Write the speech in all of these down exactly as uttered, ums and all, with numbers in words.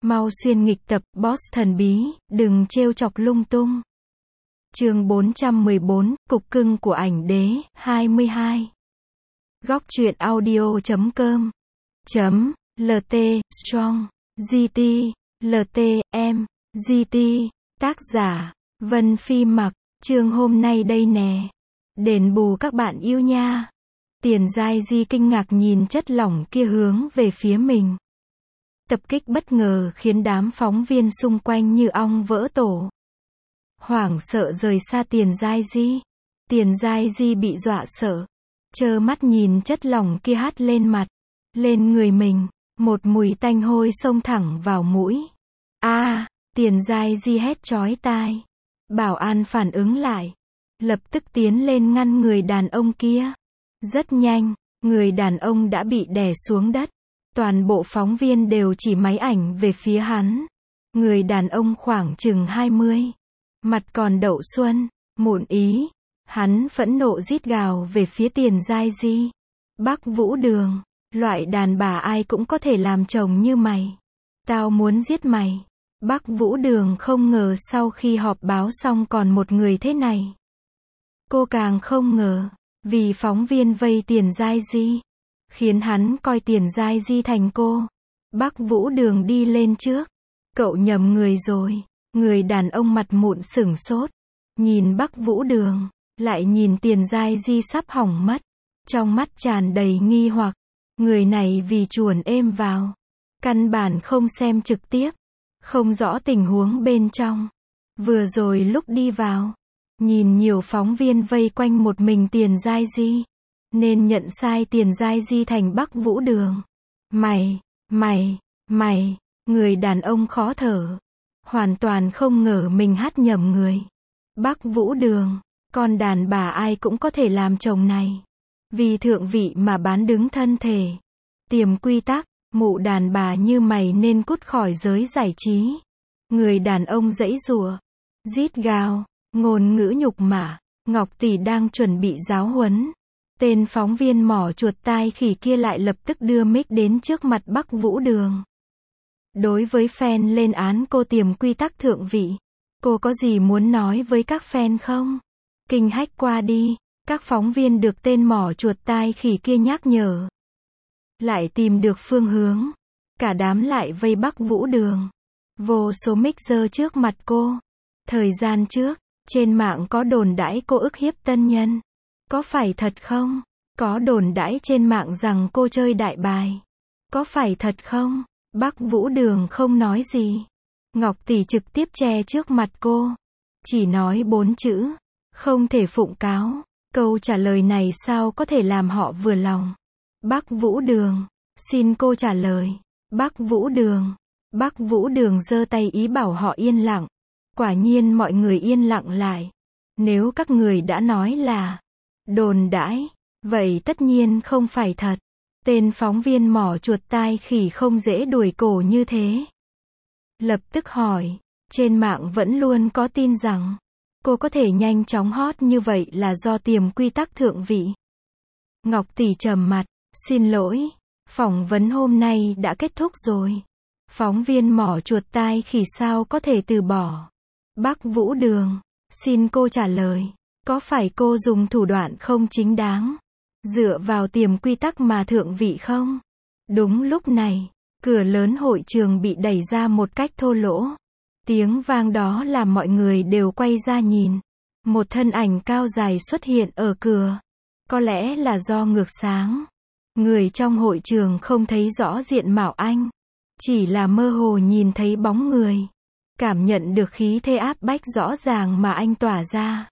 Mau xuyên nghịch tập, boss thần bí, đừng trêu chọc lung tung. Chương bốn trăm mười bốn, Cục cưng của ảnh đế, hai mươi hai. Góc truyện audio chấm com chấm lt strong gt lt em gt tác giả Vân Phi Mặc. Chương hôm nay đây nè, đền bù các bạn yêu nha. Tiền Giai Di kinh ngạc nhìn chất lỏng kia hướng về phía mình. Tập kích bất ngờ khiến đám phóng viên xung quanh như ong vỡ tổ. Hoảng sợ rời xa Tiền Giai Di. Tiền Giai Di bị dọa sợ, trơ mắt nhìn chất lỏng kia hắt lên mặt, lên người mình, một mùi tanh hôi xông thẳng vào mũi. A, à, Tiền Giai Di hét chói tai. Bảo an phản ứng lại, lập tức tiến lên ngăn người đàn ông kia. Rất nhanh, người đàn ông đã bị đè xuống đất. Toàn bộ phóng viên đều chỉ máy ảnh về phía hắn. Người đàn ông khoảng chừng hai mươi, mặt còn đậu xuân, mụn ý. Hắn phẫn nộ rít gào về phía Tiền Giai Di. Bắc Vũ Đường, loại đàn bà ai cũng có thể làm chồng như mày. Tao muốn giết mày. Bắc Vũ Đường không ngờ sau khi họp báo xong còn một người thế này. Cô càng không ngờ, vì phóng viên vây Tiền Giai Di, khiến hắn coi Tiền Giai Di thành cô. Bắc Vũ Đường đi lên trước. Cậu nhầm người rồi. Người đàn ông mặt mụn sửng sốt, nhìn Bắc Vũ Đường, lại nhìn Tiền Giai Di sắp hỏng mất. Trong mắt tràn đầy nghi hoặc. Người này vì chuồn êm vào, căn bản không xem trực tiếp, không rõ tình huống bên trong. Vừa rồi lúc đi vào, nhìn nhiều phóng viên vây quanh một mình Tiền Giai Di, nên nhận sai Tiền Giai Di thành Bắc Vũ Đường. Mày, mày, mày, người đàn ông khó thở, hoàn toàn không ngờ mình hát nhầm người. Bắc Vũ Đường, con đàn bà ai cũng có thể làm chồng này. Vì thượng vị mà bán đứng thân thể. Tiềm quy tắc, mụ đàn bà như mày nên cút khỏi giới giải trí. Người đàn ông giãy giụa, rít gào, ngôn ngữ nhục mạ. Ngọc tỷ đang chuẩn bị giáo huấn. Tên phóng viên mỏ chuột tai khỉ kia lại lập tức đưa mic đến trước mặt Bắc Vũ Đường. Đối với fan lên án cô tiềm quy tắc thượng vị, cô có gì muốn nói với các fan không? Kinh hách qua đi. Các phóng viên được tên mỏ chuột tai khỉ kia nhắc nhở, lại tìm được phương hướng. Cả đám lại vây Bắc Vũ Đường. Vô số mic giơ trước mặt cô. Thời gian trước, trên mạng có đồn đãi cô ức hiếp tân nhân. Có phải thật không? Có đồn đãi trên mạng rằng cô chơi đại bài. Có phải thật không? Bắc Vũ Đường không nói gì. Ngọc tỷ trực tiếp che trước mặt cô. Chỉ nói bốn chữ. Không thể phụng cáo. Câu trả lời này sao có thể làm họ vừa lòng. Bắc Vũ Đường, xin cô trả lời. Bắc Vũ Đường. Bắc Vũ Đường giơ tay ý bảo họ yên lặng. Quả nhiên mọi người yên lặng lại. Nếu các người đã nói là đồn đãi, vậy tất nhiên không phải thật. Tên phóng viên mỏ chuột tai khỉ không dễ đuổi cổ như thế. Lập tức hỏi, trên mạng vẫn luôn có tin rằng cô có thể nhanh chóng hot như vậy là do tiềm quy tắc thượng vị. Ngọc tỷ trầm mặt, xin lỗi, phỏng vấn hôm nay đã kết thúc rồi. Phóng viên mỏ chuột tai khỉ sao có thể từ bỏ. Bắc Vũ Đường, xin cô trả lời, có phải cô dùng thủ đoạn không chính đáng, dựa vào tiềm quy tắc mà thượng vị không? Đúng lúc này, cửa lớn hội trường bị đẩy ra một cách thô lỗ. Tiếng vang đó làm mọi người đều quay ra nhìn. Một thân ảnh cao dài xuất hiện ở cửa. Có lẽ là do ngược sáng. Người trong hội trường không thấy rõ diện mạo anh. Chỉ là mơ hồ nhìn thấy bóng người. Cảm nhận được khí thế áp bách rõ ràng mà anh tỏa ra.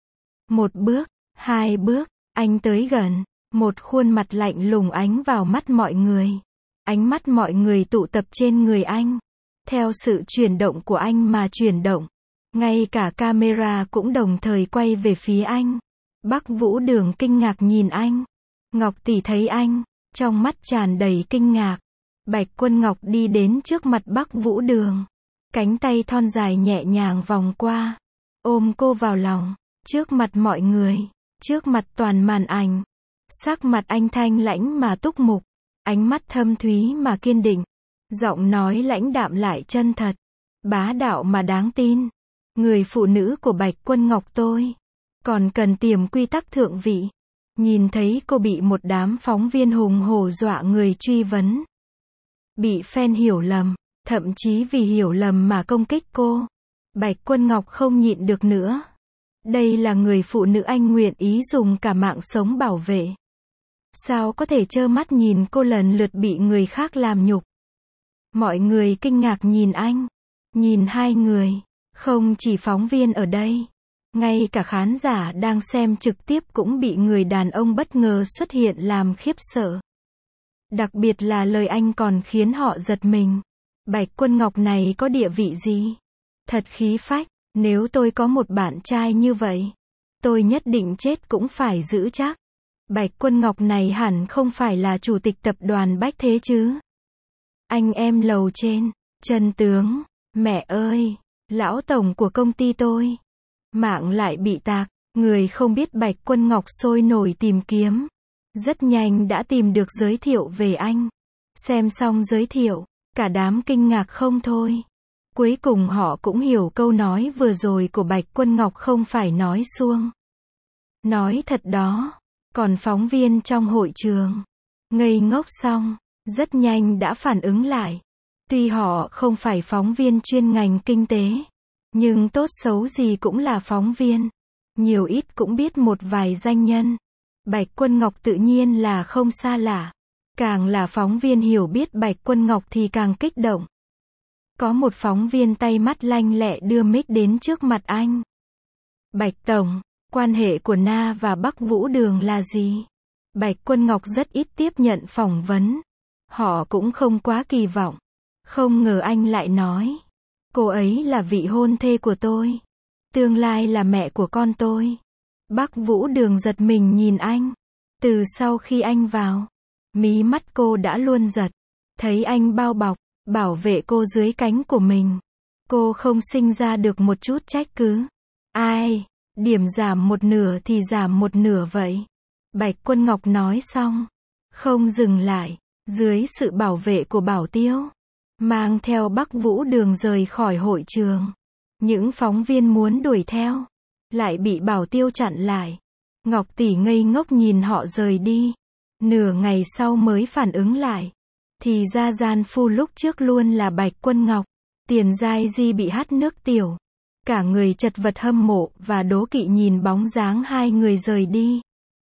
Một bước, hai bước, anh tới gần. Một khuôn mặt lạnh lùng ánh vào mắt mọi người. Ánh mắt mọi người tụ tập trên người anh. Theo sự chuyển động của anh mà chuyển động. Ngay cả camera cũng đồng thời quay về phía anh. Bắc Vũ Đường kinh ngạc nhìn anh. Ngọc tỷ thấy anh, trong mắt tràn đầy kinh ngạc. Bạch Quân Ngọc đi đến trước mặt Bắc Vũ Đường. Cánh tay thon dài nhẹ nhàng vòng qua. Ôm cô vào lòng. Trước mặt mọi người. Trước mặt toàn màn ảnh. Sắc mặt anh thanh lãnh mà túc mục. Ánh mắt thâm thúy mà kiên định. Giọng nói lãnh đạm lại chân thật, bá đạo mà đáng tin. Người phụ nữ của Bạch Quân Ngọc tôi, còn cần tiềm quy tắc thượng vị. Nhìn thấy cô bị một đám phóng viên hùng hổ dọa người truy vấn. Bị fan hiểu lầm, thậm chí vì hiểu lầm mà công kích cô. Bạch Quân Ngọc không nhịn được nữa. Đây là người phụ nữ anh nguyện ý dùng cả mạng sống bảo vệ. Sao có thể trơ mắt nhìn cô lần lượt bị người khác làm nhục? Mọi người kinh ngạc nhìn anh, nhìn hai người, không chỉ phóng viên ở đây. Ngay cả khán giả đang xem trực tiếp cũng bị người đàn ông bất ngờ xuất hiện làm khiếp sợ. Đặc biệt là lời anh còn khiến họ giật mình. Bạch Quân Ngọc này có địa vị gì? Thật khí phách, nếu tôi có một bạn trai như vậy, tôi nhất định chết cũng phải giữ chắc. Bạch Quân Ngọc này hẳn không phải là chủ tịch tập đoàn Bách Thế chứ? Anh em lầu trên, chân tướng, mẹ ơi, lão tổng của công ty tôi. Mạng lại bị tạc, người không biết Bạch Quân Ngọc sôi nổi tìm kiếm. Rất nhanh đã tìm được giới thiệu về anh. Xem xong giới thiệu, cả đám kinh ngạc không thôi. Cuối cùng họ cũng hiểu câu nói vừa rồi của Bạch Quân Ngọc không phải nói suông. Nói thật đó. Còn phóng viên trong hội trường, ngây ngốc xong, rất nhanh đã phản ứng lại. Tuy họ không phải phóng viên chuyên ngành kinh tế, nhưng tốt xấu gì cũng là phóng viên. Nhiều ít cũng biết một vài danh nhân. Bạch Quân Ngọc tự nhiên là không xa lạ. Càng là phóng viên hiểu biết Bạch Quân Ngọc thì càng kích động. Có một phóng viên tay mắt lanh lẹ đưa mic đến trước mặt anh. Bạch Tổng, quan hệ của Na và Bắc Vũ Đường là gì? Bạch Quân Ngọc rất ít tiếp nhận phỏng vấn. Họ cũng không quá kỳ vọng. Không ngờ anh lại nói. Cô ấy là vị hôn thê của tôi. Tương lai là mẹ của con tôi. Bắc Vũ Đường giật mình nhìn anh. Từ sau khi anh vào, mí mắt cô đã luôn giật. Thấy anh bao bọc, bảo vệ cô dưới cánh của mình. Cô không sinh ra được một chút trách cứ. Ai? Điểm giảm một nửa thì giảm một nửa vậy. Bạch Quân Ngọc nói xong. Không dừng lại. Dưới sự bảo vệ của bảo tiêu. Mang theo Bắc Vũ Đường rời khỏi hội trường. Những phóng viên muốn đuổi theo. Lại bị bảo tiêu chặn lại. Ngọc tỷ ngây ngốc nhìn họ rời đi. Nửa ngày sau mới phản ứng lại. Thì ra gian phu lúc trước luôn là Bạch Quân Ngọc. Tiền Giai Di bị hắt nước tiểu. Cả người chật vật hâm mộ và đố kỵ nhìn bóng dáng hai người rời đi.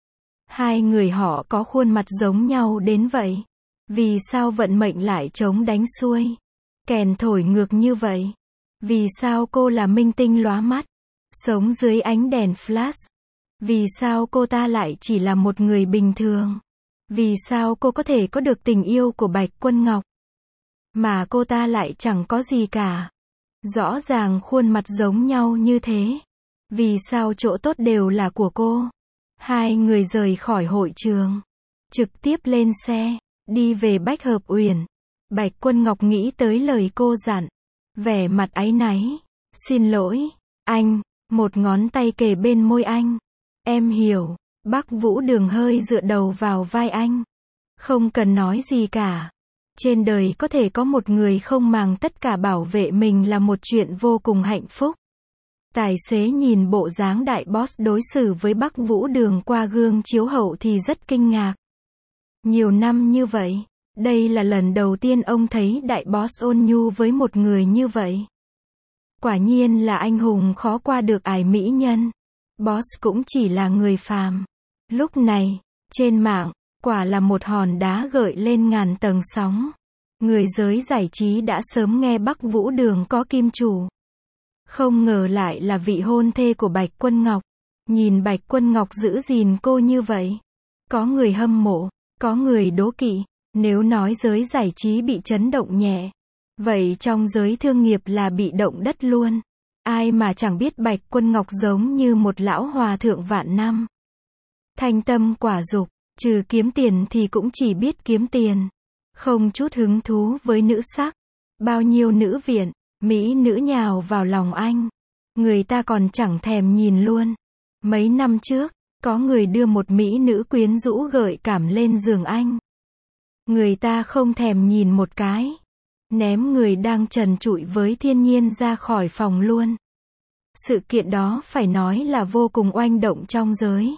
Hai người họ có khuôn mặt giống nhau đến vậy. Vì sao vận mệnh lại chống đánh xuôi? Kèn thổi ngược như vậy. Vì sao cô là minh tinh lóa mắt? Sống dưới ánh đèn flash. Vì sao cô ta lại chỉ là một người bình thường? Vì sao cô có thể có được tình yêu của Bạch Quân Ngọc? Mà cô ta lại chẳng có gì cả. Rõ ràng khuôn mặt giống nhau như thế. Vì sao chỗ tốt đều là của cô? Hai người rời khỏi hội trường. Trực tiếp lên xe. Đi về Bách Hợp Uyển. Bạch Quân Ngọc nghĩ tới lời cô dặn. Vẻ mặt áy náy. Xin lỗi, anh. Một ngón tay kề bên môi anh. Em hiểu. Bắc Vũ Đường hơi dựa đầu vào vai anh. Không cần nói gì cả. Trên đời có thể có một người không màng tất cả bảo vệ mình là một chuyện vô cùng hạnh phúc. Tài xế nhìn bộ dáng đại boss đối xử với Bắc Vũ Đường qua gương chiếu hậu thì rất kinh ngạc. Nhiều năm như vậy, đây là lần đầu tiên ông thấy đại boss ôn nhu với một người như vậy. Quả nhiên là anh hùng khó qua được ải mỹ nhân. Boss cũng chỉ là người phàm. Lúc này, trên mạng, quả là một hòn đá gợi lên ngàn tầng sóng. Người giới giải trí đã sớm nghe Bắc Vũ Đường có kim chủ. Không ngờ lại là vị hôn thê của Bạch Quân Ngọc. Nhìn Bạch Quân Ngọc giữ gìn cô như vậy. Có người hâm mộ, có người đố kỵ. Nếu nói giới giải trí bị chấn động nhẹ, vậy trong giới thương nghiệp là bị động đất luôn. Ai mà chẳng biết Bạch Quân Ngọc giống như một lão hòa thượng vạn năm. Thanh tâm quả dục, trừ kiếm tiền thì cũng chỉ biết kiếm tiền. Không chút hứng thú với nữ sắc. Bao nhiêu nữ viện, mỹ nữ nhào vào lòng anh. Người ta còn chẳng thèm nhìn luôn. Mấy năm trước, có người đưa một mỹ nữ quyến rũ gợi cảm lên giường anh. Người ta không thèm nhìn một cái. ném người đang trần trụi với thiên nhiên ra khỏi phòng luôn. Sự kiện đó phải nói là vô cùng oanh động trong giới.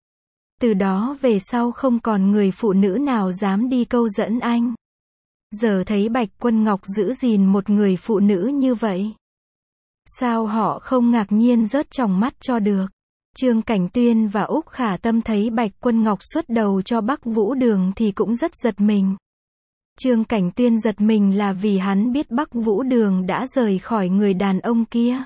Từ đó về sau không còn người phụ nữ nào dám đi câu dẫn anh. Giờ thấy Bạch Quân Ngọc giữ gìn một người phụ nữ như vậy, sao họ không ngạc nhiên rớt tròng mắt cho được. Trương Cảnh Tuyên và Úc Khả Tâm thấy Bạch Quân Ngọc xuất đầu cho Bắc Vũ Đường thì cũng rất giật mình. Trương Cảnh Tuyên giật mình là vì hắn biết Bắc Vũ Đường đã rời khỏi người đàn ông kia.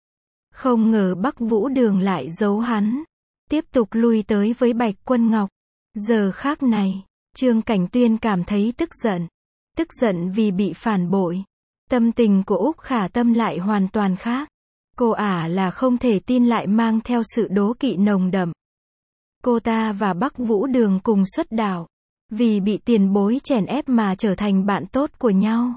Không ngờ Bắc Vũ Đường lại giấu hắn, tiếp tục lui tới với Bạch Quân Ngọc. Giờ khác này, Trương Cảnh Tuyên cảm thấy tức giận. Tức giận vì bị phản bội. Tâm tình của Úc Khả Tâm lại hoàn toàn khác. Cô ả là không thể tin lại mang theo sự đố kỵ nồng đậm. Cô ta và Bắc Vũ Đường cùng xuất đạo, vì bị tiền bối chèn ép mà trở thành bạn tốt của nhau.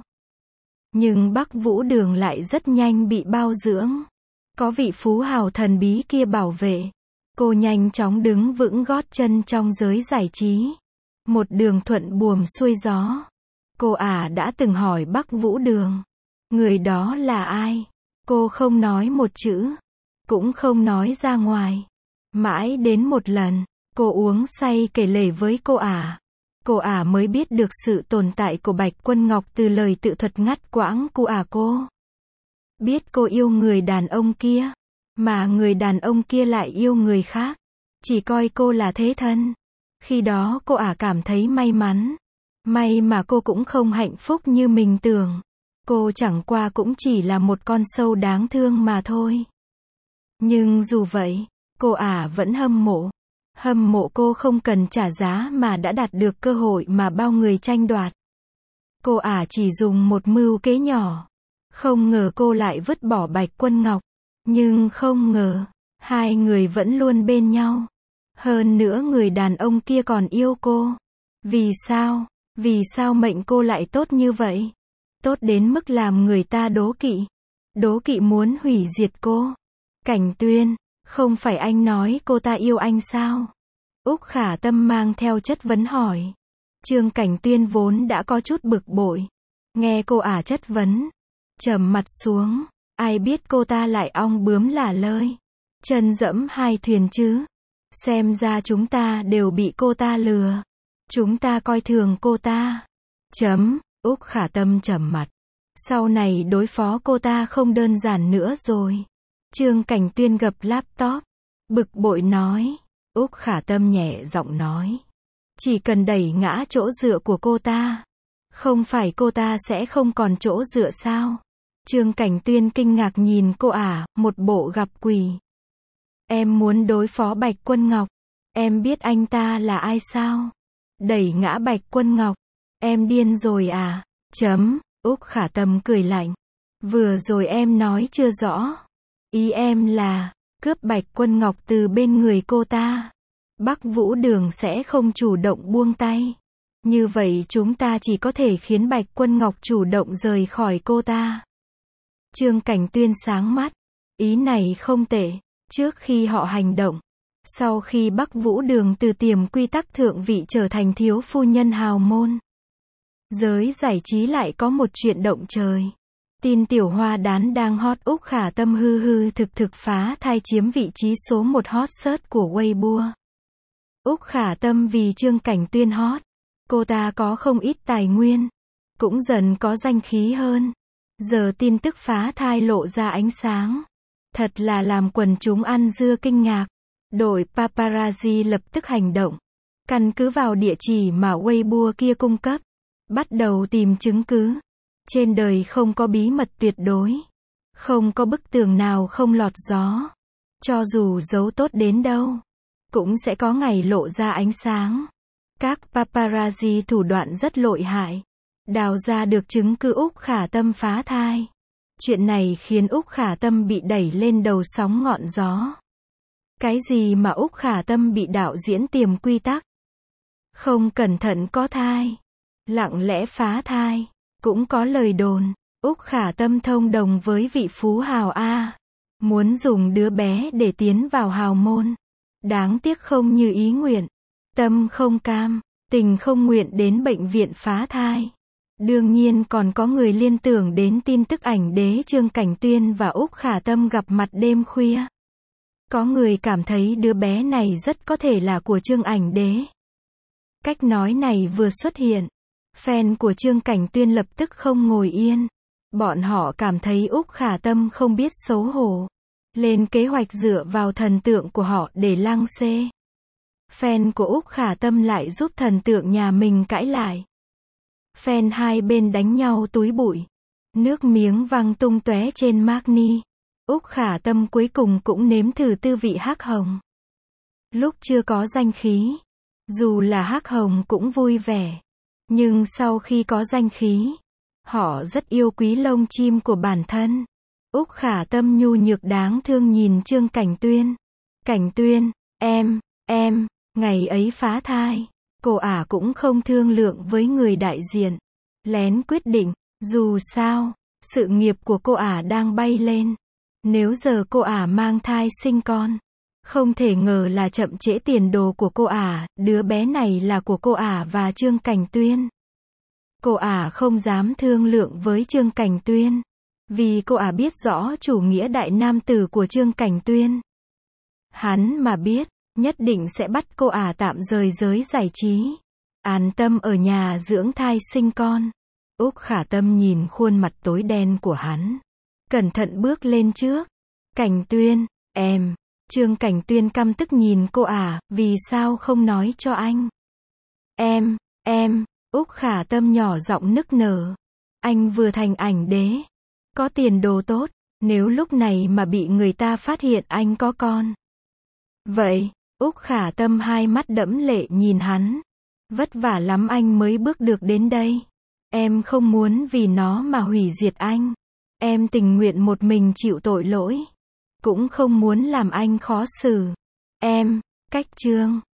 Nhưng Bắc Vũ Đường lại rất nhanh bị bao dưỡng. Có vị phú hào thần bí kia bảo vệ. Cô nhanh chóng đứng vững gót chân trong giới giải trí. Một đường thuận buồm xuôi gió. Cô ả đã từng hỏi Bắc Vũ Đường, người đó là ai? Cô không nói một chữ, cũng không nói ra ngoài. Mãi đến một lần, cô uống say kể lể với cô ả. Cô ả mới biết được sự tồn tại của Bạch Quân Ngọc từ lời tự thuật ngắt quãng của ả cô. Biết cô yêu người đàn ông kia, mà người đàn ông kia lại yêu người khác, chỉ coi cô là thế thân. Khi đó cô ả cảm thấy may mắn. May mà cô cũng không hạnh phúc như mình tưởng. Cô chẳng qua cũng chỉ là một con sâu đáng thương mà thôi. Nhưng dù vậy, cô ả vẫn hâm mộ. Hâm mộ cô không cần trả giá mà đã đạt được cơ hội mà bao người tranh đoạt. Cô ả chỉ dùng một mưu kế nhỏ. Không ngờ cô lại vứt bỏ Bạch Quân Ngọc. Nhưng không ngờ, hai người vẫn luôn bên nhau. Hơn nữa người đàn ông kia còn yêu cô. Vì sao? Vì sao mệnh cô lại tốt như vậy? Tốt đến mức làm người ta đố kỵ. Đố kỵ muốn hủy diệt cô. Cảnh Tuyên, không phải anh nói cô ta yêu anh sao? Úc Khả Tâm mang theo chất vấn hỏi. Trương Cảnh Tuyên vốn đã có chút bực bội. Nghe cô ả chất vấn, trầm mặt xuống. Ai biết cô ta lại ong bướm lả lơi. Chân dẫm hai thuyền chứ. Xem ra chúng ta đều bị cô ta lừa. Chúng ta coi thường cô ta. Chấm, Úc Khả Tâm trầm mặt. Sau này đối phó cô ta không đơn giản nữa rồi. Trương Cảnh Tuyên gập laptop. Bực bội nói. Úc Khả Tâm nhẹ giọng nói. Chỉ cần đẩy ngã chỗ dựa của cô ta. Không phải cô ta sẽ không còn chỗ dựa sao? Trương Cảnh Tuyên kinh ngạc nhìn cô ả, một bộ gặp quỷ. Em muốn đối phó Bạch Quân Ngọc. Em biết anh ta là ai sao? Đẩy ngã Bạch Quân Ngọc. Em điên rồi à? Chấm, Úc Khả Tâm cười lạnh. Vừa rồi em nói chưa rõ. Ý em là, cướp Bạch Quân Ngọc từ bên người cô ta. Bắc Vũ Đường sẽ không chủ động buông tay. Như vậy chúng ta chỉ có thể khiến Bạch Quân Ngọc chủ động rời khỏi cô ta. Trương Cảnh Tuyên sáng mắt. Ý này không tệ. Trước khi họ hành động, sau khi Bắc Vũ Đường từ tiềm quy tắc thượng vị trở thành thiếu phu nhân hào môn, giới giải trí lại có một chuyện động trời. Tin tiểu hoa đán đang hot. Úc Khả Tâm hư hư thực thực phá thai chiếm vị trí số một hot search của Weibo. Úc Khả Tâm vì Trương Cảnh Tuyên hot. Cô ta có không ít tài nguyên, cũng dần có danh khí hơn. Giờ tin tức phá thai lộ ra ánh sáng. Thật là làm quần chúng ăn dưa kinh ngạc. Đội paparazzi lập tức hành động. Căn cứ vào địa chỉ mà Weibo kia cung cấp. Bắt đầu tìm chứng cứ. Trên đời không có bí mật tuyệt đối. Không có bức tường nào không lọt gió. Cho dù giấu tốt đến đâu, cũng sẽ có ngày lộ ra ánh sáng. Các paparazzi thủ đoạn rất lội hại. Đào ra được chứng cứ Úc Khả Tâm phá thai. Chuyện này khiến Úc Khả Tâm bị đẩy lên đầu sóng ngọn gió. Cái gì mà Úc Khả Tâm bị đạo diễn tiềm quy tắc? Không cẩn thận có thai. Lặng lẽ phá thai. Cũng có lời đồn. Úc Khả Tâm thông đồng với vị phú hào A. Muốn dùng đứa bé để tiến vào hào môn. Đáng tiếc không như ý nguyện. Tâm không cam. Tình không nguyện đến bệnh viện phá thai. Đương nhiên còn có người liên tưởng đến tin tức ảnh đế Trương Cảnh Tuyên và Úc Khả Tâm gặp mặt đêm khuya. Có người cảm thấy đứa bé này rất có thể là của Trương ảnh đế. Cách nói này vừa xuất hiện, fan của Trương Cảnh Tuyên lập tức không ngồi yên. Bọn họ cảm thấy Úc Khả Tâm không biết xấu hổ. Lên kế hoạch dựa vào thần tượng của họ để lăng xê. Fan của Úc Khả Tâm lại giúp thần tượng nhà mình cãi lại. Fan hai bên đánh nhau túi bụi. Nước miếng văng tung tóe trên Magni. Úc Khả Tâm cuối cùng cũng nếm thử tư vị hắc hồng. Lúc chưa có danh khí, dù là hắc hồng cũng vui vẻ. Nhưng sau khi có danh khí, họ rất yêu quý lông chim của bản thân. Úc Khả Tâm nhu nhược đáng thương nhìn Trương Cảnh Tuyên. Cảnh Tuyên, em, em, ngày ấy phá thai. Cô ả cũng không thương lượng với người đại diện. Lén quyết định, dù sao, sự nghiệp của cô ả đang bay lên. Nếu giờ cô ả mang thai sinh con, không thể ngờ là chậm trễ tiền đồ của cô ả, đứa bé này là của cô ả và Trương Cảnh Tuyên. Cô ả không dám thương lượng với Trương Cảnh Tuyên, vì cô ả biết rõ chủ nghĩa đại nam tử của Trương Cảnh Tuyên. Hắn mà biết, nhất định sẽ bắt cô ả tạm rời giới giải trí, an tâm ở nhà dưỡng thai sinh con. Úc Khả Tâm nhìn khuôn mặt tối đen của hắn, cẩn thận bước lên trước. Cảnh Tuyên, em. Trương Cảnh Tuyên căm tức nhìn cô ả, vì sao không nói cho anh? Em, em. Úc Khả Tâm nhỏ giọng nức nở. Anh vừa thành ảnh đế, có tiền đồ tốt, nếu lúc này mà bị người ta phát hiện anh có con. Vậy, Úc Khả Tâm hai mắt đẫm lệ nhìn hắn. Vất vả lắm anh mới bước được đến đây. Em không muốn vì nó mà hủy diệt anh. Em tình nguyện một mình chịu tội lỗi. Cũng không muốn làm anh khó xử. Em, cách Trương